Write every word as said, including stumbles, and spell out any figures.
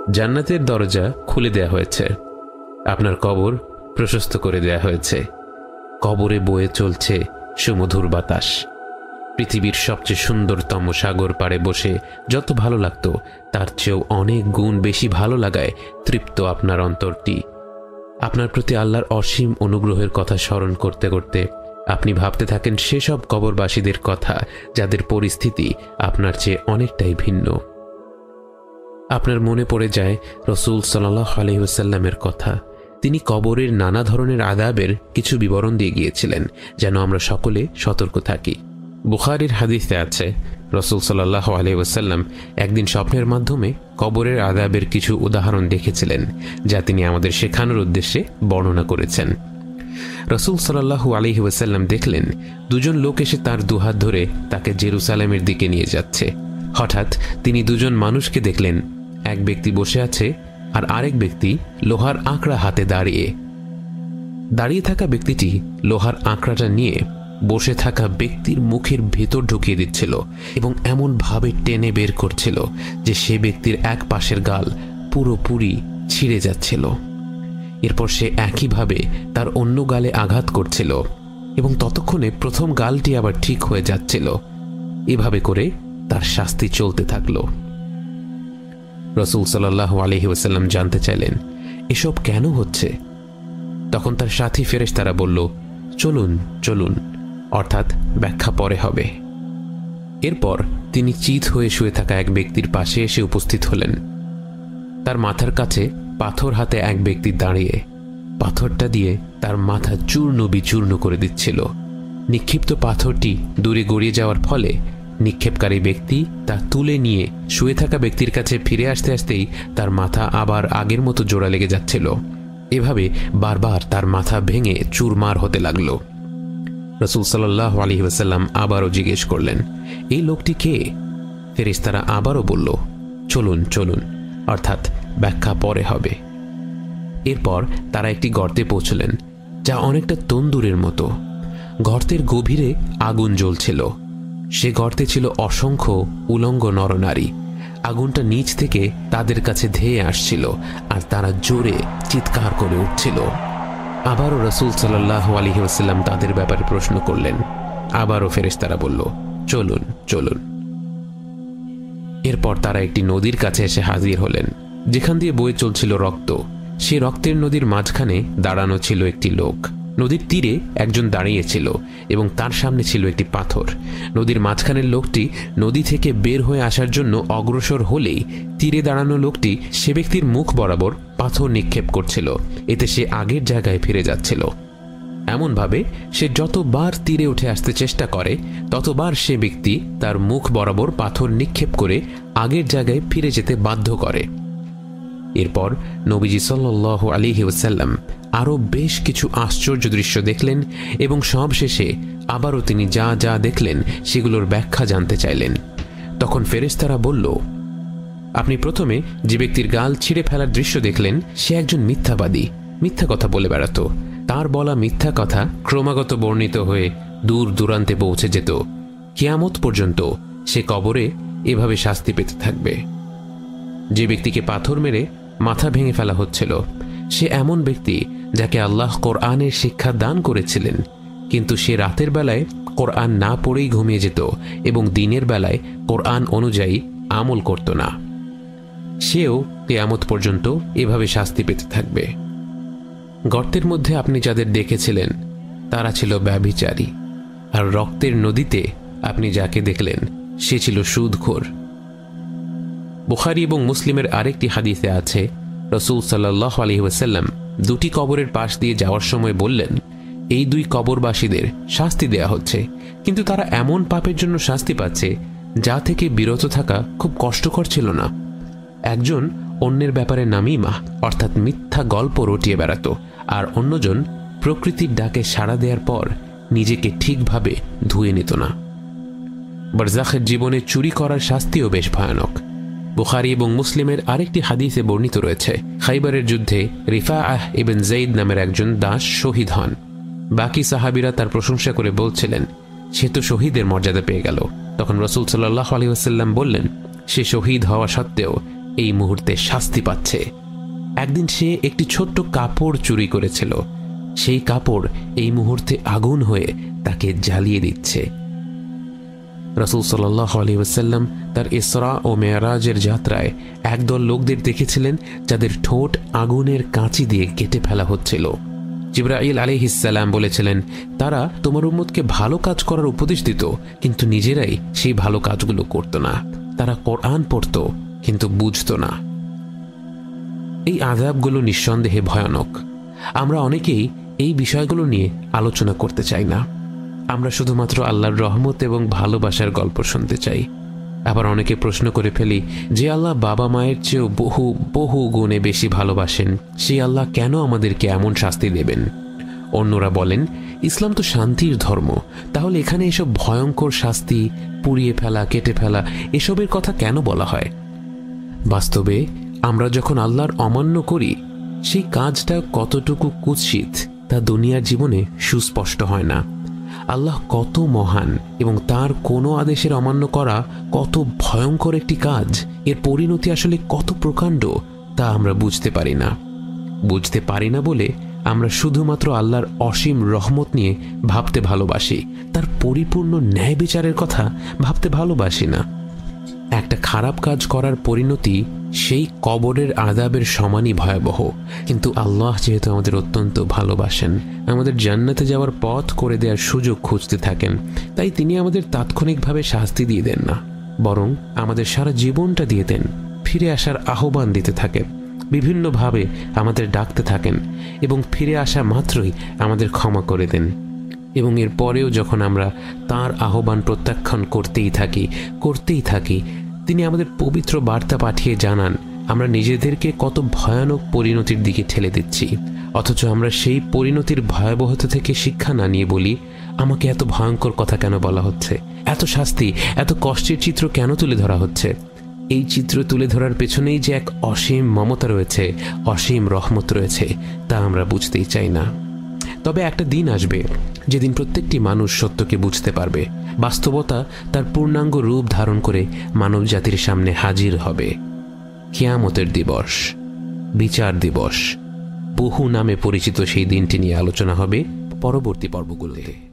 জান্নাতের দরজা খুলে দেয়া হয়েছে, আপনার কবর প্রশস্ত করে দেয়া হয়েছে। কবরে বয়ে চলছে সুমধুর বাতাস। পৃথিবীর সবচেয়ে সুন্দরতম সাগর পাড়ে বসে যত ভালো লাগতো তার চেয়েও অনেক গুণ বেশি ভালো লাগায় তৃপ্ত আপনার অন্তরটি। আপনার প্রতি আল্লাহর অসীম অনুগ্রহের কথা স্মরণ করতে করতে আপনি ভাবতে থাকেন সেসব কবরবাসীদের কথা যাদের পরিস্থিতি আপনার চেয়ে অনেকটাই ভিন্ন। আপনার মনে পড়ে যায় রাসূল সাল্লাল্লাহু আলাইহি ওয়াসাল্লামের কথা। তিনি কবরের নানা ধরনের আযাবের কিছু বিবরণ দিয়ে গিয়েছিলেন যেন আমরা সকলে সতর্ক থাকি। বুখারীর হাদিসে আছে, রাসূল সাল্লাল্লাহু আলাইহি ওয়াসাল্লাম একদিন স্বপ্নের মাধ্যমে কবরের আযাবের কিছু উদাহরণ দেখেছিলেন, যা তিনি আমাদের শেখানোর উদ্দেশ্যে বর্ণনা করেছেন। রাসূল সাল্লাল্লাহু আলাইহি ওয়াসাল্লাম দেখলেন দুজন লোক এসে তার দুহাত ধরে তাকে জেরুসালেমের দিকে নিয়ে যাচ্ছে। হঠাৎ তিনি দুজন মানুষকে দেখলেন, এক ব্যক্তি বসে আছে আর আরেক ব্যক্তি লোহার আঁকড়া হাতে দাঁড়িয়ে। দাঁড়িয়ে থাকা ব্যক্তিটি লোহার আঁকড়াটা নিয়ে বসে থাকা ব্যক্তির মুখের ভেতর ঢুকিয়ে দিচ্ছিল এবং এমন ভাবে টেনে বের করছিল যে সে ব্যক্তির এক পাশের গাল পুরোপুরি ছিঁড়ে যাচ্ছিল। এরপর সে একইভাবে তার অন্য গালে আঘাত করছিল এবং ততক্ষণে প্রথম গালটি আবার ঠিক হয়ে যাচ্ছিল। এভাবে করে তার শাস্তি চলতে থাকলো। রাসূল সাল্লাল্লাহু আলাইহি ওয়াসাল্লাম জানতে চাইলেন এসব কেন হচ্ছে। তখন তার সাথী ফেরেশতারা বলল, চলুন চলুন, অর্থাৎ ব্যাখ্যা পরে হবে। এরপর তিনি চিত হয়ে শুয়ে থাকা এক ব্যক্তির পাশে এসে উপস্থিত হলেন। তার মাথার কাছে পাথর হাতে এক ব্যক্তি দাঁড়িয়ে পাথরটা দিয়ে তার মাথা চূর্ণ বিচূর্ণ করে দিচ্ছিল। নিক্ষিপ্ত পাথরটি দূরে গড়িয়ে যাওয়ার ফলে নিক্ষেপকারী ব্যক্তি তা তুলে নিয়ে শুয়ে থাকা ব্যক্তির কাছে ফিরে আসতে আসতেই তার মাথা আবার আগের মতো জোড়া লেগে যাচ্ছিল। এভাবে বারবার তার মাথা ভেঙে চুরমার হতে লাগলো। রাসূল সাল্লাল্লাহু আলাইহি ওয়াসাল্লাম আবারও জিজ্ঞেস করলেন, এই লোকটি কে? ফেরেশতারা আবারও বলল, চলুন চলুন, অর্থাৎ ব্যাখ্যা পরে হবে। এরপর তারা একটি গর্তে পৌঁছলেন যা অনেকটা তন্দুরের মতো। গর্তের গভীরে আগুন জ্বলছিল। সে গর্তে ছিল অসংখ্য উলঙ্গ নরনারী। আগুনটা নিচ থেকে তাদের কাছে ধেয়ে আসছিল আর তারা জোরে চিৎকার করে উঠছিল। আবারও রাসূল সাল্লাল্লাহু আলাইহি ওয়াসাল্লাম তাদের ব্যাপারে প্রশ্ন করলেন। আবারও ফেরেশতারা বলল, চলুন চলুন। এরপর তারা একটি নদীর কাছে এসে হাজির হলেন যেখান দিয়ে বয়ে চলছিল রক্ত। সে রক্তের নদীর মাঝখানে দাঁড়ানো ছিল একটি লোক। নদীর তীরে একজন দাঁড়িয়েছিল এবং তার সামনে ছিল একটি পাথর। নদীর মাঝখানের লোকটি নদী থেকে বের হয়ে আসার জন্য অগ্রসর হলেই তীরে দাঁড়ানো লোকটি সে ব্যক্তির মুখ বরাবর পাথর নিক্ষেপ করছিল। এতে সে আগের জায়গায় ফিরে যাচ্ছিল। এমনভাবে সে যতবার তীরে উঠে আসতে চেষ্টা করে ততবার সে ব্যক্তি তার মুখ বরাবর পাথর নিক্ষেপ করে আগের জায়গায় ফিরে যেতে বাধ্য করে। এরপর নবীজি সাল্লাল্লাহু আলাইহি ওয়াসাল্লাম আরও বেশ কিছু আশ্চর্য দৃশ্য দেখলেন এবং সবশেষে আবারও তিনি যা যা দেখলেন সেগুলোর ব্যাখ্যা জানতে চাইলেন। তখন ফেরেশতারা বলল, আপনি প্রথমে যে ব্যক্তির গাল ছিঁড়ে ফেলার দৃশ্য দেখলেন সে একজন মিথ্যাবাদী, মিথ্যা কথা বলে বেড়াতো। তার বলা মিথ্যা কথা ক্রমাগত বর্ণিত হয়ে দূর দূরান্তে পৌঁছে যেত। কিয়ামত পর্যন্ত সে কবরে এভাবে শাস্তি পেতে থাকবে। যে ব্যক্তিকে পাথর মেরে মাথা ভেঙে ফেলা হচ্ছিল সে এমন ব্যক্তি যাকে আল্লাহ কোরআনের শিক্ষা দান করেছিলেন, কিন্তু সে রাতের বেলায় কোরআন না পড়েই ঘুমিয়ে যেত এবং দিনের বেলায় কোরআন অনুযায়ী আমল করত না। সেও কিয়ামত পর্যন্ত এভাবে শাস্তি পেতে থাকবে। গর্তের মধ্যে আপনি যাদের দেখেছিলেন তারা ছিল ব্যভিচারী, আর রক্তের নদীতে আপনি যাকে দেখলেন সে ছিল সুদখোর। বুখারী এবং মুসলিমের আরেকটি হাদিসে আছে, রাসূল সাল্লাল্লাহু আলাইহি ওয়াসাল্লাম দুটি কবরের পাশ দিয়ে যাওয়ার সময় বললেন, এই দুই কবরবাসীদের শাস্তি দেয়া হচ্ছে, কিন্তু তারা এমন পাপের জন্য শাস্তি পাচ্ছে যা থেকে বিরত থাকা খুব কষ্টকর ছিল না। একজন অন্যের ব্যাপারে নামিমা অর্থাৎ মিথ্যা গল্প রটিয়ে বেড়াত, আর অন্যজন প্রকৃতির ডাকে সাড়া দেওয়ার পর নিজেকে ঠিকভাবে ধুয়ে নিত না। বারজাখের জীবনে চুরি করার শাস্তিও বেশ ভয়ানক। বুখারী এবং মুসলিমের আরেকটি হাদিসে বর্ণিত রয়েছে, খাইবারের যুদ্ধে রিফাআহ ইবন যায়েদ নামের একজন দাস শহীদ হন। বাকি সাহাবীরা তার প্রশংসা করে বলছিলেন, সে তো শহীদের মর্যাদা পেয়ে গেল। তখন রাসূল সাল্লাল্লাহু আলাইহি ওয়াসাল্লাম বললেন, সে শহীদ হওয়া সত্ত্বেও এই মুহূর্তে শাস্তি পাচ্ছে। একদিন সে একটি ছোট্ট কাপড় চুরি করেছিল, সেই কাপড় এই মুহূর্তে আগুন হয়ে তাকে জ্বালিয়ে দিচ্ছে। রাসূল সাল্লাল্লাহু আলাইহি ওয়াসাল্লাম তার ইসরা ও মেরাজের যাত্রায় একদল লোকদের দেখেছিলেন যাদের ঠোঁট আগুনের কাঁচি দিয়ে কেটে ফেলা হচ্ছিল। জিবরাইল আলাইহিস সালাম বলেছিলেন, তারা তোমার উম্মতকে ভালো কাজ করার উপদেশ দিত, কিন্তু নিজেরাই সেই ভালো কাজগুলো করত না। তারা কোরআন পড়ত কিন্তু বুঝত না। এই আযাবগুলো নিঃসন্দেহে ভয়ানক। আমরা অনেকেই এই বিষয়গুলো নিয়ে আলোচনা করতে চাই না। আমরা শুধুমাত্র আল্লাহর রহমত এবং ভালোবাসার গল্প শুনতে চাই। আবার অনেকে প্রশ্ন করে ফেলি, যে আল্লাহ বাবা মায়ের চেয়েও বহু বহু গুণে বেশি ভালোবাসেন, সেই আল্লাহ কেন আমাদেরকে এমন শাস্তি দেবেন? অন্যরা বলেন, ইসলাম তো শান্তির ধর্ম, তাহলে এখানে এসব ভয়ঙ্কর শাস্তি, পুড়িয়ে ফেলা, কেটে ফেলা, এসবের কথা কেন বলা হয়? বাস্তবে আমরা যখন আল্লাহর অমান্য করি, সেই কাজটা কতটুকু কুৎসিত তা দুনিয়ার জীবনে সুস্পষ্ট হয় না। আল্লাহ কত মহান এবং তার কোনো আদেশের অমান্য করা কত ভয়ঙ্কর একটি কাজ, এর পরিণতি আসলে কত প্রকাণ্ড তা আমরা বুঝতে পারি না। বুঝতে পারি না বলে আমরা শুধুমাত্র আল্লাহর অসীম রহমত নিয়ে ভাবতে ভালোবাসি, তার পরিপূর্ণ ন্যায় বিচারের কথা ভাবতে ভালোবাসি না। একটা খারাপ কাজ করার পরিণতি সেই কবরের আযাবের সমানই ভয়াবহ। কিন্তু আল্লাহ যেহেতু আমাদের অত্যন্ত ভালোবাসেন, আমাদের জান্নাতে যাওয়ার পথ করে দেওয়ার সুযোগ খুঁজতে থাকেন, তাই তিনি আমাদের তাৎক্ষণিকভাবে শাস্তি দিয়ে দেন না, বরং আমাদের সারা জীবনটা দিয়ে দেন, ফিরে আসার আহ্বান দিতে থাকেন, বিভিন্নভাবে আমাদের ডাকতে থাকেন এবং ফিরে আসা মাত্রই আমাদের ক্ষমা করে দেন। এবং এর পরেও যখন আমরা তার আহ্বান প্রত্যাখ্যান করতেই থাকি করতেই থাকি তিনি আমাদের পবিত্র বার্তা পাঠিয়ে জানান আমরা নিজেদেরকে কত ভয়ানক পরিণতির দিকে ঠেলে দিচ্ছি, অথচ আমরা সেই পরিণতির ভয়াবহতা থেকে শিক্ষা না নিয়ে বলি, আমাকে এত ভয়ঙ্কর কথা কেন বলা হচ্ছে, এত শাস্তি, এত কষ্টের চিত্র কেন তুলে ধরা হচ্ছে? এই চিত্র তুলে ধরার পেছনেই যে এক অসীম মমতা রয়েছে, অসীম রহমত রয়েছে, তা আমরা বুঝতেই চাই না। তবে একটা দিন আসবে যেদিন প্রত্যেকটি মানুষ সত্যকে বুঝতে পারবে, বাস্তবতা তার পূর্ণাঙ্গ রূপ ধারণ করে মানব জাতির সামনে হাজির হবে। কিয়ামতের দিবস, বিচার দিবস, বহু নামে পরিচিত সেই দিনটি নিয়ে আলোচনা হবে পরবর্তী পর্বগুলোতে।